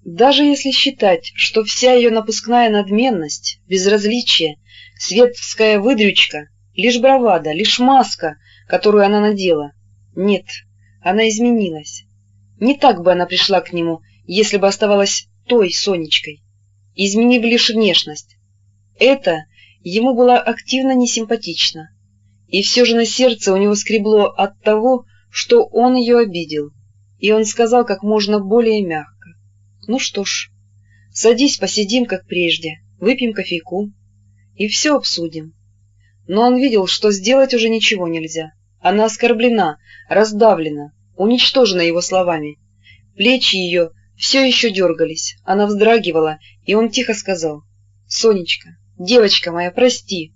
Даже если считать, что вся ее напускная надменность, безразличие, светская выдрючка — лишь бравада, лишь маска, которую она надела. Нет, она изменилась. Не так бы она пришла к нему, если бы оставалась той Сонечкой, изменив лишь внешность. Это ему было активно несимпатично, и все же на сердце у него скребло от того, что он ее обидел, и он сказал как можно более мягко: «Ну что ж, садись, посидим, как прежде, выпьем кофейку и все обсудим». Но он видел, что сделать уже ничего нельзя. Она оскорблена, раздавлена, уничтожена его словами. Плечи ее все еще дергались, она вздрагивала, и он тихо сказал: «Сонечка, девочка моя, прости».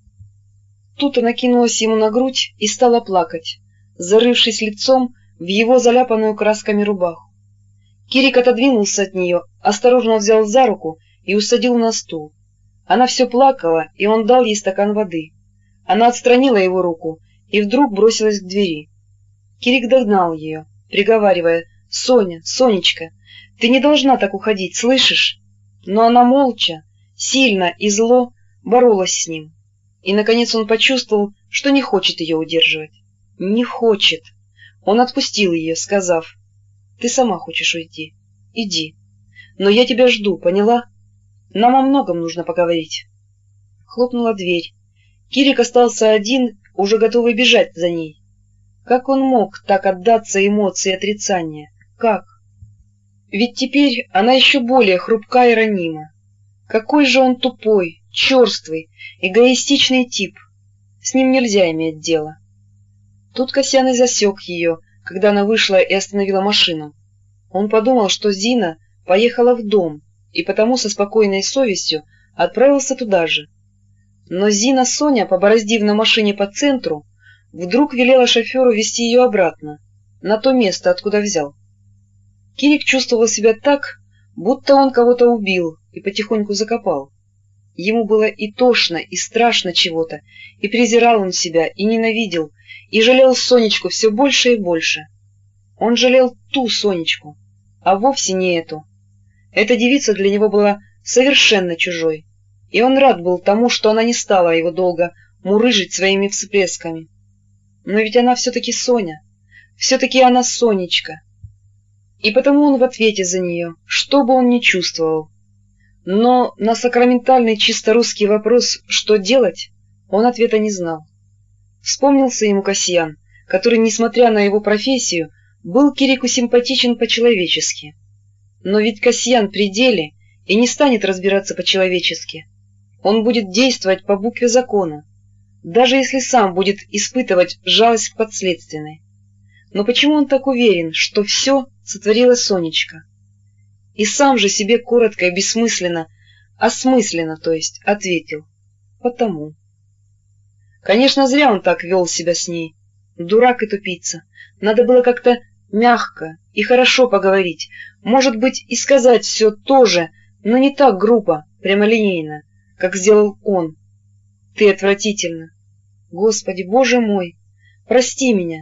Тут она кинулась ему на грудь и стала плакать, зарывшись лицом в его заляпанную красками рубаху. Кирик отодвинулся от нее, осторожно взял за руку и усадил на стул. Она все плакала, и он дал ей стакан воды. Она отстранила его руку и вдруг бросилась к двери. Кирик догнал ее, приговаривая: «Соня, Сонечка, ты не должна так уходить, слышишь?» Но она молча, сильно и зло боролась с ним. И, наконец, он почувствовал, что не хочет ее удерживать. Не хочет. Он отпустил ее, сказав: «Ты сама хочешь уйти? Иди. Но я тебя жду, поняла? Нам о многом нужно поговорить». Хлопнула дверь. Кирик остался один, уже готовый бежать за ней. Как он мог так отдаться эмоции отрицания? Как? Ведь теперь она еще более хрупка и ранима. Какой же он тупой, черствый, эгоистичный тип. С ним нельзя иметь дело. Тут Касьян и засек ее, когда она вышла и остановила машину. Он подумал, что Зина поехала в дом, и потому со спокойной совестью отправился туда же. Но Зина Соня, побороздив на машине по центру, вдруг велела шоферу везти ее обратно, на то место, откуда взял. Кирик чувствовал себя так, будто он кого-то убил и потихоньку закопал. Ему было и тошно, и страшно чего-то, и презирал он себя, и ненавидел, и жалел Сонечку все больше и больше. Он жалел ту Сонечку, а вовсе не эту. Эта девица для него была совершенно чужой, и он рад был тому, что она не стала его долго мурыжить своими всплесками. Но ведь она все-таки Соня, все-таки она Сонечка. И потому он в ответе за нее, что бы он ни чувствовал. Но на сакраментальный чисто русский вопрос «что делать?» он ответа не знал. Вспомнился ему Касьян, который, несмотря на его профессию, был Кирику симпатичен по-человечески. Но ведь Касьян при деле и не станет разбираться по-человечески. Он будет действовать по букве закона, даже если сам будет испытывать жалость к подследственной. Но почему он так уверен, что все сотворила Сонечка? И сам же себе коротко и бессмысленно, осмысленно, то есть, ответил: потому. Конечно, зря он так вел себя с ней. Дурак и тупица. Надо было как-то мягко и хорошо поговорить, может быть, и сказать все то же, но не так грубо, прямолинейно, как сделал он. Ты отвратительна. Господи, Боже мой, прости меня.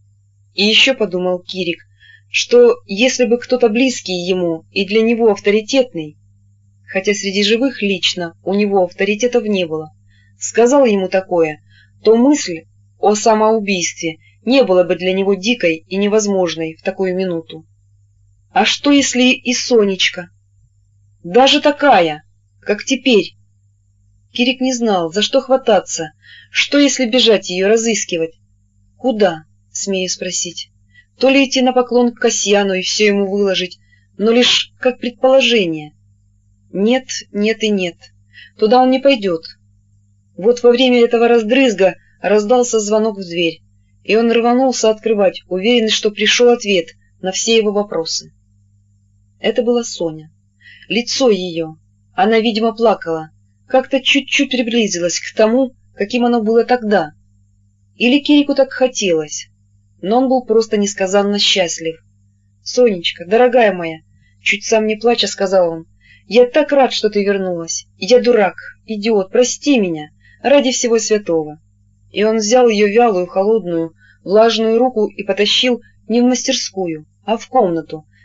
И еще подумал Кирик, что если бы кто-то близкий ему и для него авторитетный, хотя среди живых лично у него авторитетов не было, сказал ему такое, то мысль о самоубийстве не была бы для него дикой и невозможной в такую минуту. А что, если и Сонечка? Даже такая, как теперь? Кирик не знал, за что хвататься, что, если бежать ее разыскивать? Куда, смею спросить? То ли идти на поклон к Касьяну и все ему выложить, но лишь как предположение. Нет, нет и нет. Туда он не пойдет. Вот во время этого раздрызга раздался звонок в дверь, и он рванулся открывать, уверенный, что пришел ответ на все его вопросы. Это была Соня. Лицо ее. Она, видимо, плакала, как-то чуть-чуть приблизилась к тому, каким оно было тогда. Или Кирику так хотелось, но он был просто несказанно счастлив. «Сонечка, дорогая моя», — чуть сам не плача сказал он, — «я так рад, что ты вернулась. Я дурак, идиот, прости меня, ради всего святого». И он взял ее вялую, холодную, влажную руку и потащил не в мастерскую, а в комнату,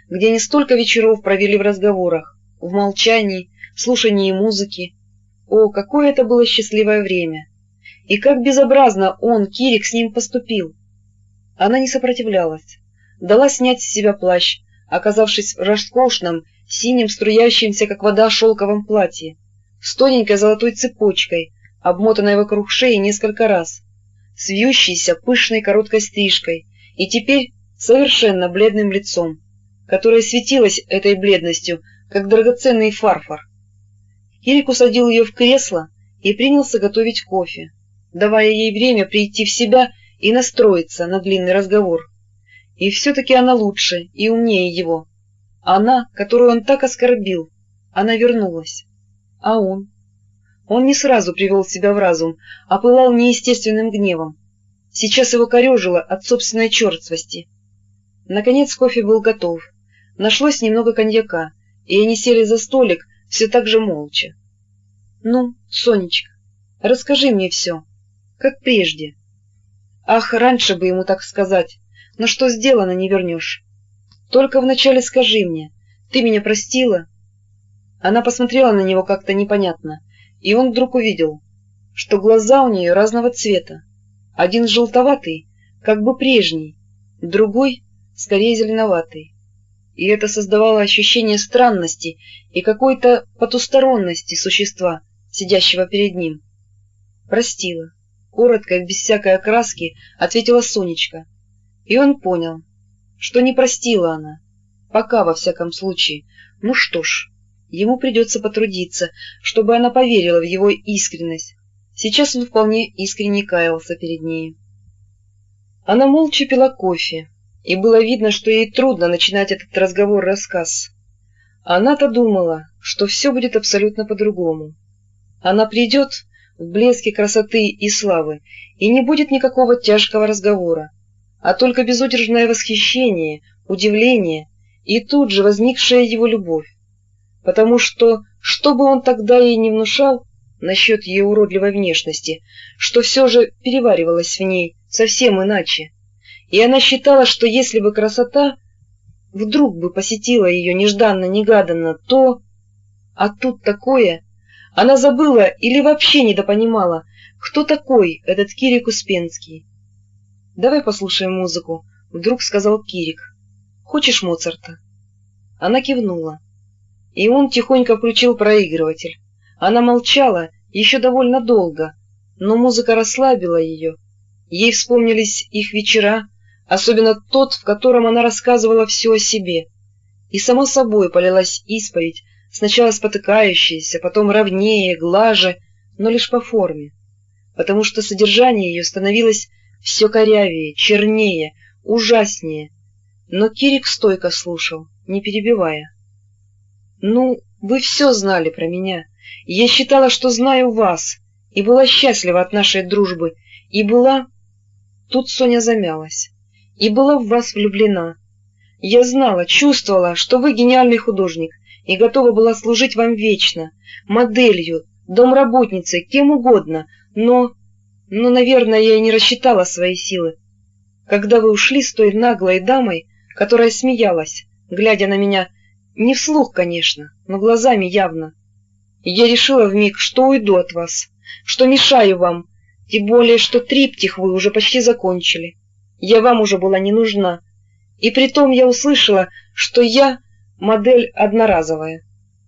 где они столько вечеров провели в разговорах, в молчании, в слушании музыки. О, какое это было счастливое время! И как безобразно он, Кирик, с ним поступил! Она не сопротивлялась, дала снять с себя плащ, оказавшись в роскошном, синем, струящемся, как вода, шелковом платье, с тоненькой золотой цепочкой, обмотанной вокруг шеи несколько раз, с вьющейся, пышной, короткой стрижкой и теперь совершенно бледным лицом, которое светилось этой бледностью, как драгоценный фарфор. Кирик усадил ее в кресло и принялся готовить кофе, давая ей время прийти в себя и настроиться на длинный разговор. И все-таки она лучше и умнее его. Она, которую он так оскорбил, она вернулась. А он? Он не сразу привел себя в разум, а пылал неестественным гневом. Сейчас его корежило от собственной черствости. Наконец кофе был готов. Нашлось немного коньяка, и они сели за столик все так же молча. — Ну, Сонечка, расскажи мне все, как прежде. Ах, раньше бы ему так сказать, но что сделано, не вернешь. Только вначале скажи мне, ты меня простила? Она посмотрела на него как-то непонятно, и он вдруг увидел, что глаза у нее разного цвета. Один желтоватый, как бы прежний, другой скорее зеленоватый. И это создавало ощущение странности и какой-то потусторонности существа, сидящего перед ним. «Простила», — коротко и без всякой окраски ответила Сонечка. И он понял, что не простила она, пока во всяком случае. Ну что ж, ему придется потрудиться, чтобы она поверила в его искренность. Сейчас он вполне искренне каялся перед ней. Она молча пила кофе, и было видно, что ей трудно начинать этот разговор-рассказ. Она-то думала, что все будет абсолютно по-другому. Она придет в блеске красоты и славы, и не будет никакого тяжкого разговора, а только безудержное восхищение, удивление и тут же возникшая его любовь. Потому что бы он тогда ей не внушал насчет ее уродливой внешности, что все же переваривалось в ней совсем иначе. И она считала, что если бы красота вдруг бы посетила ее нежданно-негаданно, то... А тут такое... Она забыла или вообще недопонимала, кто такой этот Кирик Успенский. — Давай послушаем музыку, — вдруг сказал Кирик. — Хочешь Моцарта? Она кивнула. И он тихонько включил проигрыватель. Она молчала еще довольно долго, но музыка расслабила ее. Ей вспомнились их вечера, особенно тот, в котором она рассказывала все о себе. И само собой полилась исповедь, сначала спотыкающаяся, потом ровнее, глаже, но лишь по форме, потому что содержание ее становилось все корявее, чернее, ужаснее. Но Кирик стойко слушал, не перебивая. «Ну, вы все знали про меня, и я считала, что знаю вас, и была счастлива от нашей дружбы, и была...» Тут Соня замялась. «И была в вас влюблена. Я знала, чувствовала, что вы гениальный художник, и готова была служить вам вечно, моделью, домработницей, кем угодно, но, наверное, я и не рассчитала свои силы. Когда вы ушли с той наглой дамой, которая смеялась, глядя на меня, не вслух, конечно, но глазами явно, я решила вмиг, что уйду от вас, что мешаю вам, тем более, что триптих вы уже почти закончили. Я вам уже была не нужна, и притом я услышала, что я модель одноразовая.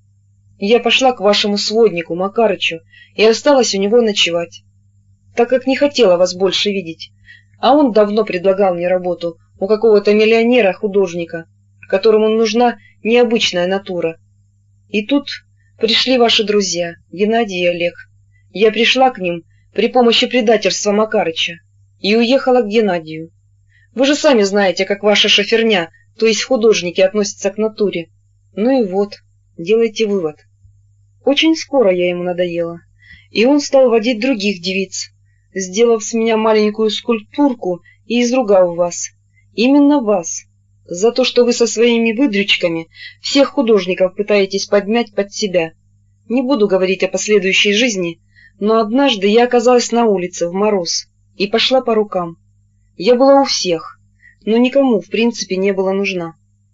Я пошла к вашему своднику Макарычу и осталась у него ночевать, так как не хотела вас больше видеть, а он давно предлагал мне работу у какого-то миллионера-художника, которому нужна необычная натура. И тут пришли ваши друзья, Геннадий и Олег. Я пришла к ним при помощи предательства Макарыча и уехала к Геннадию. Вы же сами знаете, как ваша шоферня, то есть художники, относятся к натуре. Ну и вот, делайте вывод. Очень скоро я ему надоела, и он стал водить других девиц, сделав с меня маленькую скульптурку и изругав вас, именно вас, за то, что вы со своими выдрючками всех художников пытаетесь подмять под себя. Не буду говорить о последующей жизни, но однажды я оказалась на улице в мороз и пошла по рукам. Я была у всех, но никому в принципе не была нужна.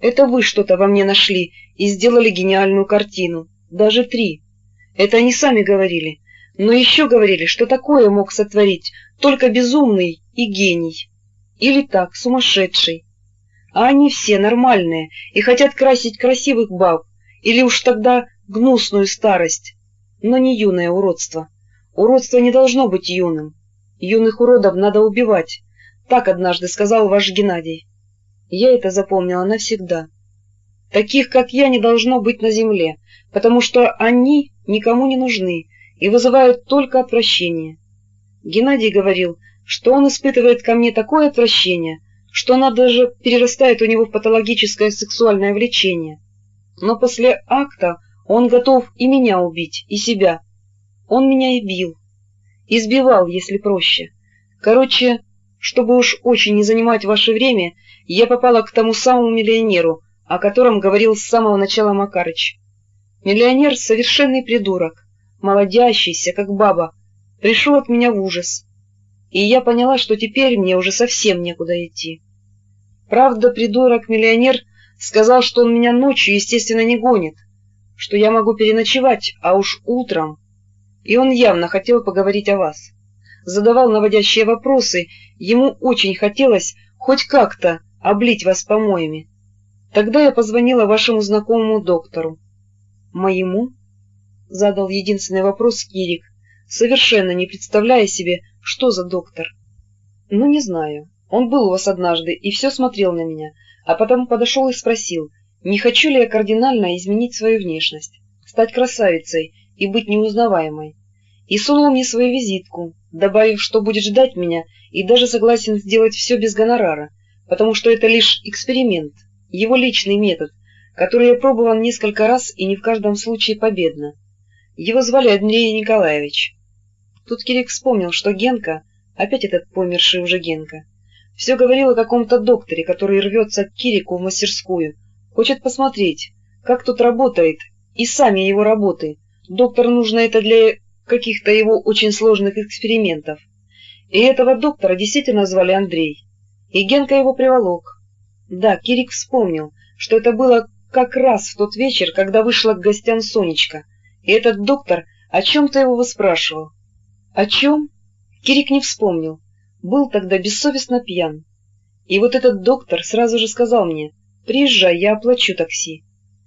Это вы что-то во мне нашли и сделали гениальную картину, даже 3. Это они сами говорили, но еще говорили, что такое мог сотворить только безумный и гений. Или так, сумасшедший. А они все нормальные и хотят красить красивых баб, или уж тогда гнусную старость, но не юное уродство. Уродство не должно быть юным. Юных уродов надо убивать, так однажды сказал ваш Геннадий. Я это запомнила навсегда. Таких, как я, не должно быть на земле, потому что они никому не нужны и вызывают только отвращение. Геннадий говорил, что он испытывает ко мне такое отвращение, что оно даже перерастает у него в патологическое сексуальное влечение. Но после акта он готов и меня убить, и себя. Он меня и бил. Избивал, если проще. Короче, чтобы уж очень не занимать ваше время, я попала к тому самому миллионеру, о котором говорил с самого начала Макарыч. Миллионер — совершенный придурок, молодящийся, как баба, пришел от меня в ужас. И я поняла, что теперь мне уже совсем некуда идти. Правда, придурок-миллионер сказал, что он меня ночью, естественно, не гонит, что я могу переночевать, а уж утром. И он явно хотел поговорить о вас. Задавал наводящие вопросы, ему очень хотелось хоть как-то облить вас помоями. Тогда я позвонила вашему знакомому доктору. «Моему?» — задал единственный вопрос Кирик, совершенно не представляя себе, что за доктор. «Ну, не знаю. Он был у вас однажды и все смотрел на меня, а потом подошел и спросил, не хочу ли я кардинально изменить свою внешность, стать красавицей и быть неузнаваемой. И сунул мне свою визитку, добавив, что будет ждать меня и даже согласен сделать все без гонорара, потому что это лишь эксперимент, его личный метод, который я пробовал несколько раз и не в каждом случае победно. Его звали Андрей Николаевич». Тут Кирик вспомнил, что Генка, опять этот померший уже Генка, все говорил о каком-то докторе, который рвется к Кирику в мастерскую, хочет посмотреть, как тут работает, и сами его работы. Доктору нужно это для каких-то его очень сложных экспериментов. И этого доктора действительно звали Андрей. И Генка его приволок. Да, Кирик вспомнил, что это было как раз в тот вечер, когда вышла к гостям Сонечка, и этот доктор о чем-то его выспрашивал. О чем? Кирик не вспомнил. Был тогда бессовестно пьян. И вот этот доктор сразу же сказал мне: «Приезжай, я оплачу такси».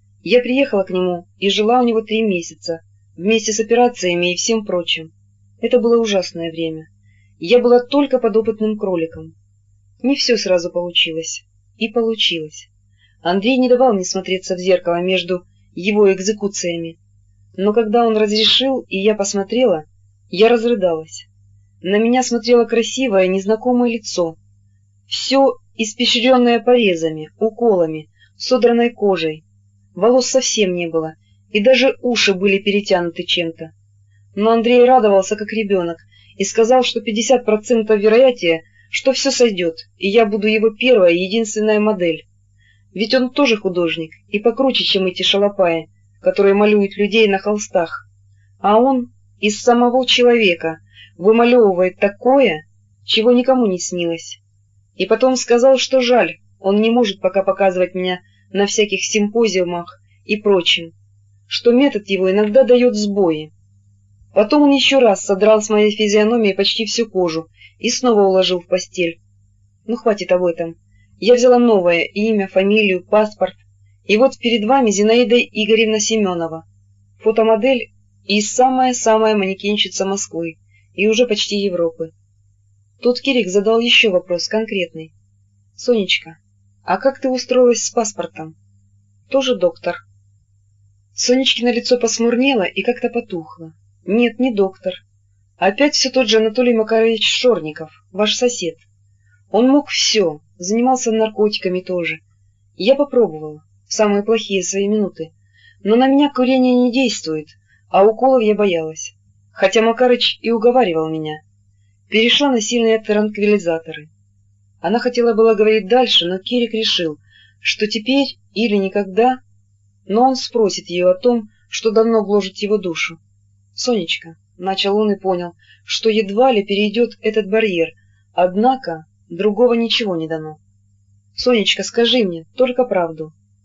Я приехала к нему и жила у него 3 месяца, вместе с операциями и всем прочим. Это было ужасное время. Я была только подопытным кроликом. Не все сразу получилось. И получилось. Андрей не давал мне смотреться в зеркало между его экзекуциями. Но когда он разрешил, и я посмотрела, я разрыдалась. На меня смотрело красивое, незнакомое лицо. Все испещренное порезами, уколами, содранной кожей. Волос совсем не было, и даже уши были перетянуты чем-то. Но Андрей радовался, как ребенок, и сказал, что 50% вероятнее, что все сойдет, и я буду его первая и единственная модель. Ведь он тоже художник, и покруче, чем эти шалопаи, которые малюют людей на холстах. А он из самого человека вымалевывает такое, чего никому не снилось. И потом сказал, что жаль, он не может пока показывать меня на всяких симпозиумах и прочем, что метод его иногда дает сбои. Потом он еще раз содрал с моей физиономии почти всю кожу и снова уложил в постель. Ну, хватит об этом. Я взяла новое имя, фамилию, паспорт, и вот перед вами Зинаида Игоревна Семенова, фотомодель и самая-самая манекенщица Москвы и уже почти Европы. Тут Кирик задал еще вопрос конкретный. «Сонечка, а как ты устроилась с паспортом?» «Тоже доктор». Сонечкино лицо посмурнело и как-то потухло. «Нет, не доктор. Опять все тот же Анатолий Макарович Шорников, ваш сосед. Он мог все, занимался наркотиками тоже. Я попробовала, в самые плохие свои минуты, но на меня курение не действует, а уколов я боялась, хотя Макарыч и уговаривал меня. Перешла на сильные транквилизаторы». Она хотела было говорить дальше, но Кирик решил, что теперь или никогда, но он спросит ее о том, что давно гложет его душу. «Сонечка», — начал он и понял, что едва ли перейдет этот барьер, однако другого ничего не дано. «Сонечка, скажи мне только правду.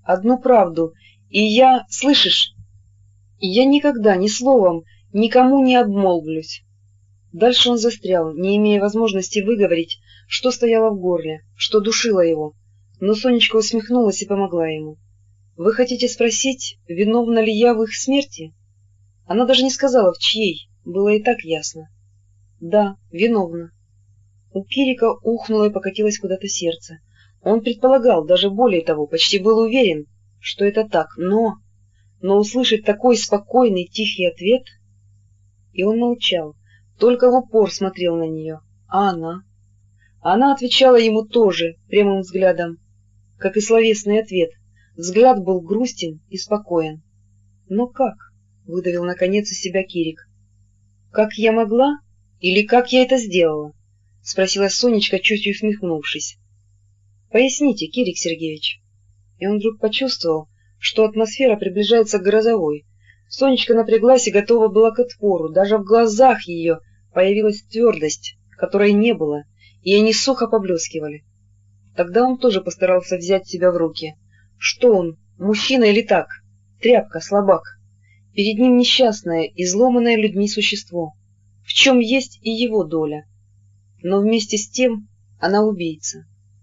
одну правду, и я, слышишь, я никогда ни словом никому не обмолвлюсь». Дальше он застрял, не имея возможности выговорить, что стояло в горле, что душило его, но Сонечка усмехнулась и помогла ему. «Вы хотите спросить, виновна ли я в их смерти?» Она даже не сказала, в чьей, было и так ясно. «Да, виновна». У Кирика ухнуло и покатилось куда-то сердце. Он предполагал, даже более того, почти был уверен, что это так, но услышать такой спокойный, тихий ответ... И он молчал, только в упор смотрел на нее. А она? Она отвечала ему тоже прямым взглядом, как и словесный ответ. Взгляд был грустен и спокоен. «Но как?» — выдавил наконец из себя Кирик. «Как я могла? Или как я это сделала?» — спросила Сонечка, чуть усмехнувшись. «Поясните, Кирик Сергеевич». И он вдруг почувствовал, что атмосфера приближается к грозовой. Сонечка напряглась и готова была к отпору. Даже в глазах ее появилась твердость, которой не было, и они сухо поблескивали. Тогда он тоже постарался взять себя в руки. Что он, мужчина или так? Тряпка, слабак. Перед ним несчастное, изломанное людьми существо, в чем есть и его доля. Но вместе с тем она убийца.